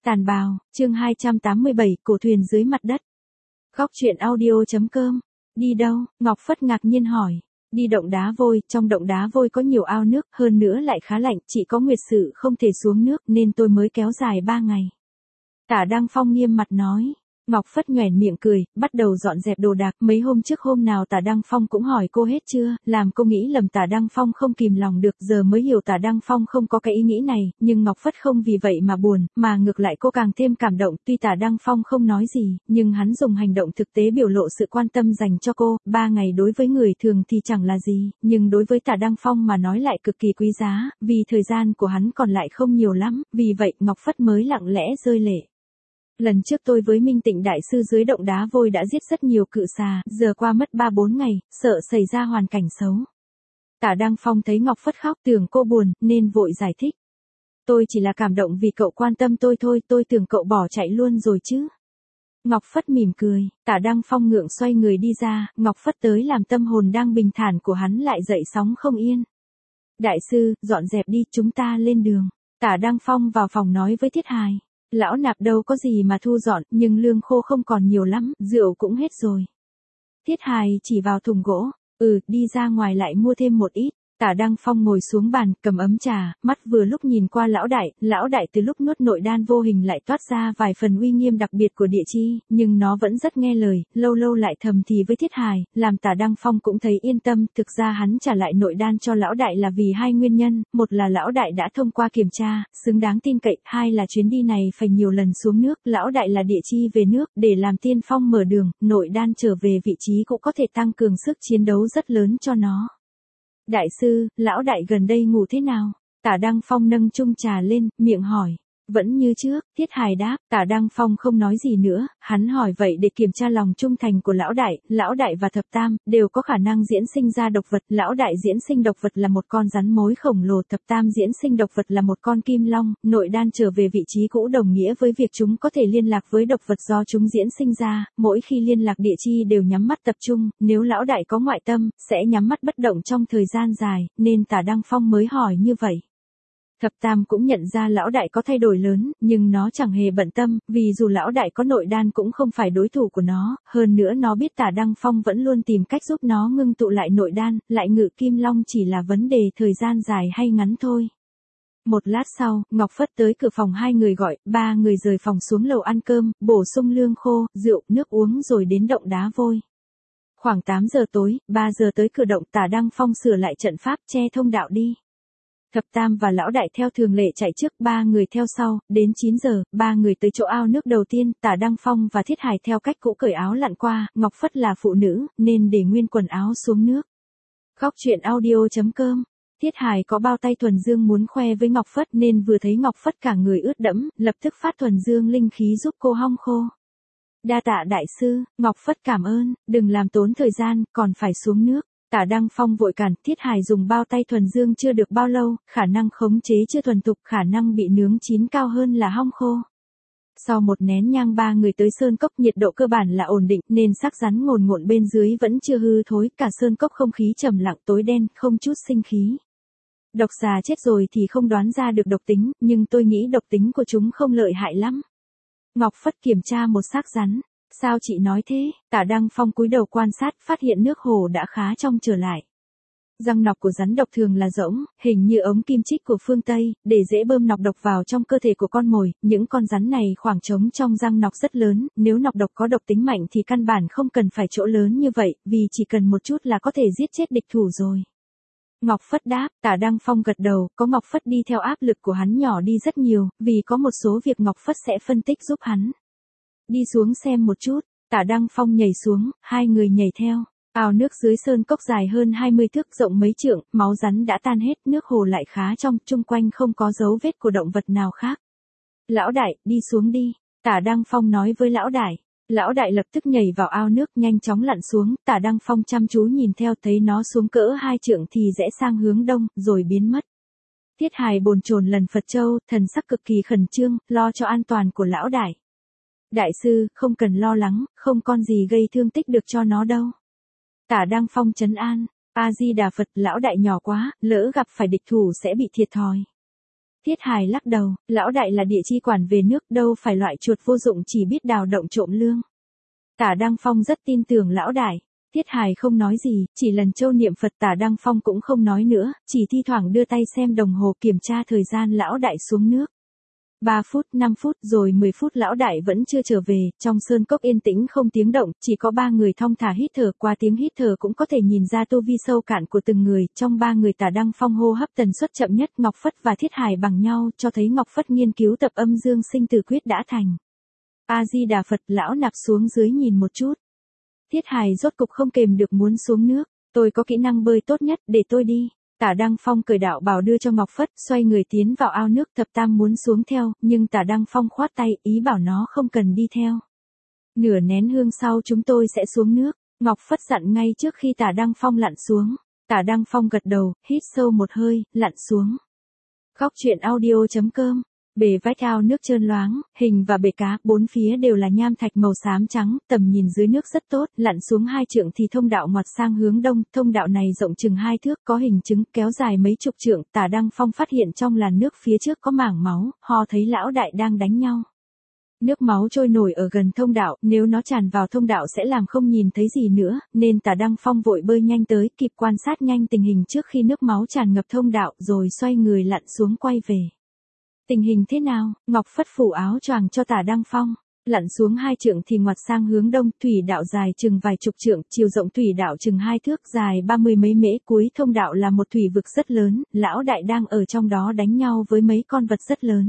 Tàn bào, chương 287, cổ thuyền dưới mặt đất. Góc truyện audio.com. Đi đâu? Ngọc Phất ngạc nhiên hỏi. Đi động đá vôi, trong động đá vôi có nhiều ao nước, hơn nữa lại khá lạnh, chỉ có Nguyệt Sự không thể xuống nước nên tôi mới kéo dài 3 ngày. Tả Đăng Phong nghiêm mặt nói. Ngọc Phất nhoẻn miệng cười, bắt đầu dọn dẹp đồ đạc. Mấy hôm trước hôm nào Tả Đăng Phong cũng hỏi cô hết chưa, làm cô nghĩ lầm. Tả Đăng Phong không kìm lòng được, giờ mới hiểu Tả Đăng Phong không có cái ý nghĩ này, nhưng Ngọc Phất không vì vậy mà buồn, mà ngược lại cô càng thêm cảm động. Tuy Tả Đăng Phong không nói gì, nhưng hắn dùng hành động thực tế biểu lộ sự quan tâm dành cho cô. 3 ngày đối với người thường thì chẳng là gì, nhưng đối với Tả Đăng Phong mà nói lại cực kỳ quý giá, vì thời gian của hắn còn lại không nhiều lắm, vì vậy Ngọc Phất mới lặng lẽ rơi lệ. Lần trước tôi với Minh Tịnh Đại Sư dưới động đá vôi đã giết rất nhiều cự xà, giờ qua mất 3-4 ngày, sợ xảy ra hoàn cảnh xấu. Tả Đăng Phong thấy Ngọc Phất khóc tưởng cô buồn, nên vội giải thích. Tôi chỉ là cảm động vì cậu quan tâm tôi thôi, tôi tưởng cậu bỏ chạy luôn rồi chứ. Ngọc Phất mỉm cười, Tả Đăng Phong ngượng xoay người đi ra, Ngọc Phất tới làm tâm hồn đang bình thản của hắn lại dậy sóng không yên. Đại sư, dọn dẹp đi, chúng ta lên đường. Tả Đăng Phong vào phòng nói với Thiết Hài. Lão nạp đâu có gì mà thu dọn, nhưng lương khô không còn nhiều lắm, rượu cũng hết rồi. Thiết Hài chỉ vào thùng gỗ, đi ra ngoài lại mua thêm một ít. Tả Đăng Phong ngồi xuống bàn, cầm ấm trà, mắt vừa lúc nhìn qua lão đại từ lúc nuốt nội đan vô hình lại toát ra vài phần uy nghiêm đặc biệt của địa chi, nhưng nó vẫn rất nghe lời, lâu lâu lại thầm thì với Thiết Hài, làm Tả Đăng Phong cũng thấy yên tâm. Thực ra hắn trả lại nội đan cho lão đại là vì hai nguyên nhân, một là lão đại đã thông qua kiểm tra, xứng đáng tin cậy, hai là chuyến đi này phải nhiều lần xuống nước, lão đại là địa chi về nước, để làm tiên phong mở đường, nội đan trở về vị trí cũng có thể tăng cường sức chiến đấu rất lớn cho nó. Đại sư, lão đại gần đây ngủ thế nào? Tả Đăng Phong nâng chung trà lên, miệng hỏi. Vẫn như trước, Thiết Hài đáp. Tả Đăng Phong không nói gì nữa, hắn hỏi vậy để kiểm tra lòng trung thành của lão đại và thập tam, đều có khả năng diễn sinh ra độc vật. Lão đại diễn sinh độc vật là một con rắn mối khổng lồ, thập tam diễn sinh độc vật là một con kim long, nội đan trở về vị trí cũ đồng nghĩa với việc chúng có thể liên lạc với độc vật do chúng diễn sinh ra, mỗi khi liên lạc địa chi đều nhắm mắt tập trung, nếu lão đại có ngoại tâm, sẽ nhắm mắt bất động trong thời gian dài, nên Tả Đăng Phong mới hỏi như vậy. Thập tam cũng nhận ra lão đại có thay đổi lớn, nhưng nó chẳng hề bận tâm, vì dù lão đại có nội đan cũng không phải đối thủ của nó, hơn nữa nó biết Tả Đăng Phong vẫn luôn tìm cách giúp nó ngưng tụ lại nội đan, lại ngự kim long chỉ là vấn đề thời gian dài hay ngắn thôi. Một lát sau, Ngọc Phất tới cửa phòng hai người gọi, 3 người rời phòng xuống lầu ăn cơm, bổ sung lương khô, rượu, nước uống rồi đến động đá vôi. Khoảng 8 giờ tối, 3 giờ tới cửa động. Tả Đăng Phong sửa lại trận pháp che thông đạo đi. Thập tam và lão đại theo thường lệ chạy trước, 3 người theo sau, đến 9 giờ, 3 người tới chỗ ao nước đầu tiên, Tả Đăng Phong và Thiết Hài theo cách cũ cởi áo lặn qua, Ngọc Phất là phụ nữ, nên để nguyên quần áo xuống nước. Góc truyện audio.com. Thiết Hài có bao tay thuần dương muốn khoe với Ngọc Phất nên vừa thấy Ngọc Phất cả người ướt đẫm, lập tức phát thuần dương linh khí giúp cô hong khô. Đa tạ đại sư, Ngọc Phất cảm ơn, đừng làm tốn thời gian, còn phải xuống nước. Tả Đăng Phong vội cản. Thiết Hài dùng bao tay thuần dương chưa được bao lâu, khả năng khống chế chưa thuần thục, khả năng bị nướng chín cao hơn là hong khô. Sau một nén nhang 3 người tới sơn cốc, nhiệt độ cơ bản là ổn định, nên xác rắn ngồn ngộn bên dưới vẫn chưa hư thối, cả sơn cốc không khí trầm lặng tối đen, không chút sinh khí. Độc xà chết rồi thì không đoán ra được độc tính, nhưng tôi nghĩ độc tính của chúng không lợi hại lắm. Ngọc Phất kiểm tra một xác rắn. Sao chị nói thế? Tả Đăng Phong cúi đầu quan sát, phát hiện nước hồ đã khá trong trở lại. Răng nọc của rắn độc thường là rỗng, hình như ống kim chích của phương Tây, để dễ bơm nọc độc vào trong cơ thể của con mồi. Những con rắn này khoảng trống trong răng nọc rất lớn, nếu nọc độc có độc tính mạnh thì căn bản không cần phải chỗ lớn như vậy, vì chỉ cần một chút là có thể giết chết địch thủ rồi. Ngọc Phất đáp. Tả Đăng Phong gật đầu, có Ngọc Phất đi theo áp lực của hắn nhỏ đi rất nhiều, vì có một số việc Ngọc Phất sẽ phân tích giúp hắn. Đi xuống xem một chút. Tả Đăng Phong nhảy xuống, hai người nhảy theo. Ao nước dưới sơn cốc dài hơn 20 thước, rộng mấy trượng, máu rắn đã tan hết, nước hồ lại khá trong, chung quanh không có dấu vết của động vật nào khác. Lão đại, đi xuống đi. Tả Đăng Phong nói với lão đại. Lão đại lập tức nhảy vào ao nước, nhanh chóng lặn xuống. Tả Đăng Phong chăm chú nhìn theo, thấy nó xuống cỡ 2 trượng thì rẽ sang hướng đông, rồi biến mất. Thiết Hài bồn chồn lần Phật châu, thần sắc cực kỳ khẩn trương, lo cho an toàn của lão đại. Đại sư, không cần lo lắng, không con gì gây thương tích được cho nó đâu. Tả Đăng Phong trấn an. A Di Đà Phật, lão đại nhỏ quá, lỡ gặp phải địch thủ sẽ bị thiệt thòi. Thiết Hài lắc đầu, lão đại là địa chi quản về nước, đâu phải loại chuột vô dụng chỉ biết đào động trộm lương. Tả Đăng Phong rất tin tưởng lão đại. Thiết Hài không nói gì, chỉ lần châu niệm Phật. Tả Đăng Phong cũng không nói nữa, chỉ thi thoảng đưa tay xem đồng hồ kiểm tra thời gian lão đại xuống nước. 3 phút, 5 phút, rồi 10 phút lão đại vẫn chưa trở về, trong sơn cốc yên tĩnh không tiếng động, chỉ có 3 người thong thả hít thở, qua tiếng hít thở cũng có thể nhìn ra tu vi sâu cạn của từng người, trong 3 người Tả Đăng Phong hô hấp tần suất chậm nhất, Ngọc Phất và Thiết Hài bằng nhau, cho thấy Ngọc Phất nghiên cứu tập âm dương sinh tử quyết đã thành. A-di-đà Phật, lão nạp xuống dưới nhìn một chút. Thiết Hài rốt cục không kềm được muốn xuống nước, tôi có kỹ năng bơi tốt nhất, để tôi đi. Tả Đăng Phong cởi đạo bào đưa cho Ngọc Phất, xoay người tiến vào ao nước. Thập Tam muốn xuống theo, nhưng Tả Đăng Phong khoát tay, ý bảo nó không cần đi theo. Nửa nén hương sau chúng tôi sẽ xuống nước, Ngọc Phất dặn ngay trước khi Tả Đăng Phong lặn xuống. Tả Đăng Phong gật đầu, hít sâu một hơi, lặn xuống. Khóc chuyện audio.com. Bề vách ao nước trơn loáng, hình và bể cá, bốn phía đều là nham thạch màu xám trắng, tầm nhìn dưới nước rất tốt, lặn xuống 2 trượng thì thông đạo ngoặt sang hướng đông, thông đạo này rộng chừng 2 thước, có hình trứng, kéo dài mấy chục trượng. Tả Đăng Phong phát hiện trong làn nước phía trước có mảng máu, ho thấy lão đại đang đánh nhau. Nước máu trôi nổi ở gần thông đạo, nếu nó tràn vào thông đạo sẽ làm không nhìn thấy gì nữa, nên Tả Đăng Phong vội bơi nhanh tới, kịp quan sát nhanh tình hình trước khi nước máu tràn ngập thông đạo, rồi xoay người lặn xuống quay về. Tình hình thế nào? Ngọc Phất phủ áo choàng cho Tả Đăng Phong. Lặn xuống 2 trượng thì ngoặt sang hướng đông, thủy đạo dài chừng vài chục trượng, chiều rộng thủy đạo chừng 2 thước, dài 30 mấy mễ, cuối thông đạo là một thủy vực rất lớn, lão đại đang ở trong đó đánh nhau với mấy con vật rất lớn.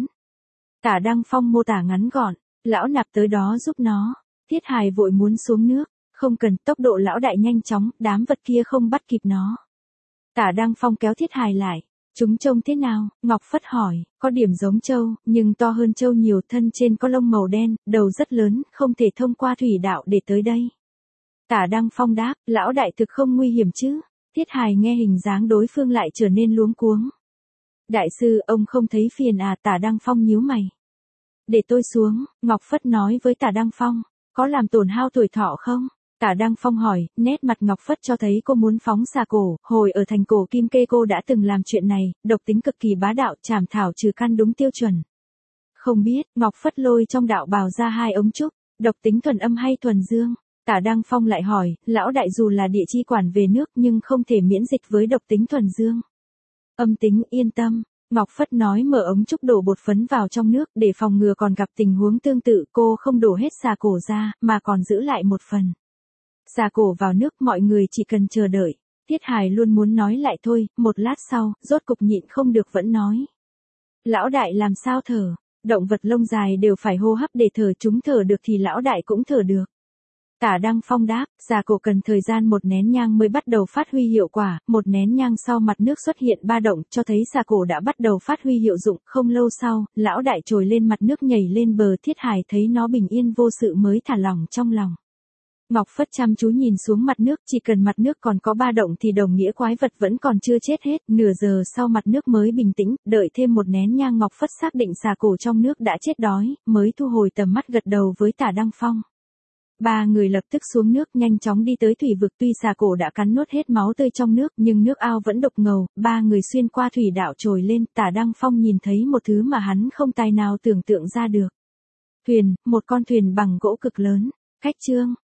Tả Đăng Phong mô tả ngắn gọn, lão nạp tới đó giúp nó. Thiết Hài vội muốn xuống nước, không cần, tốc độ lão đại nhanh chóng, đám vật kia không bắt kịp nó. Tả Đăng Phong kéo Thiết Hài lại. Chúng trông thế nào? Ngọc Phất hỏi, có điểm giống trâu, nhưng to hơn trâu nhiều, thân trên có lông màu đen, đầu rất lớn, không thể thông qua thủy đạo để tới đây. Tả Đăng Phong đáp, lão đại thực không nguy hiểm chứ? Thiết Hài nghe hình dáng đối phương lại trở nên luống cuống. Đại sư, ông không thấy phiền à? Tả Đăng Phong nhíu mày. Để tôi xuống, Ngọc Phất nói với Tả Đăng Phong, có làm tổn hao tuổi thọ không? Tả Đăng Phong hỏi, nét mặt Ngọc Phất cho thấy cô muốn phóng xà cổ, hồi ở thành cổ Kim Kê cô đã từng làm chuyện này, độc tính cực kỳ bá đạo, chảm thảo trừ căn đúng tiêu chuẩn. Không biết, Ngọc Phất lôi trong đạo bào ra 2 ống trúc, độc tính thuần âm hay thuần dương? Tả Đăng Phong lại hỏi, lão đại dù là địa chi quản về nước nhưng không thể miễn dịch với độc tính thuần dương. Âm tính, yên tâm. Ngọc Phất nói mở ống trúc đổ bột phấn vào trong nước để phòng ngừa còn gặp tình huống tương tự, cô không đổ hết xà cổ ra, mà còn giữ lại một phần. Xà cổ vào nước, mọi người chỉ cần chờ đợi. Thiết Hài luôn muốn nói lại thôi, một lát sau, rốt cục nhịn không được vẫn nói. Lão đại làm sao thở? Động vật lông dài đều phải hô hấp để thở, chúng thở được thì lão đại cũng thở được. Tả Đăng Phong đáp, xà cổ cần thời gian 1 nén nhang mới bắt đầu phát huy hiệu quả, 1 nén nhang sau mặt nước xuất hiện ba động, cho thấy xà cổ đã bắt đầu phát huy hiệu dụng, không lâu sau, lão đại trồi lên mặt nước nhảy lên bờ. Thiết Hài thấy nó bình yên vô sự mới thả lỏng trong lòng. Ngọc Phất chăm chú nhìn xuống mặt nước, chỉ cần mặt nước còn có ba động thì đồng nghĩa quái vật vẫn còn chưa chết hết, nửa giờ sau mặt nước mới bình tĩnh, đợi thêm 1 nén nhang Ngọc Phất xác định xà cổ trong nước đã chết đói, mới thu hồi tầm mắt gật đầu với Tả Đăng Phong. 3 người lập tức xuống nước nhanh chóng đi tới thủy vực, tuy xà cổ đã cắn nuốt hết máu tươi trong nước nhưng nước ao vẫn đục ngầu, 3 người xuyên qua thủy đạo trồi lên, Tả Đăng Phong nhìn thấy một thứ mà hắn không tài nào tưởng tượng ra được. Thuyền, một con thuyền bằng gỗ cực lớn, khách trương.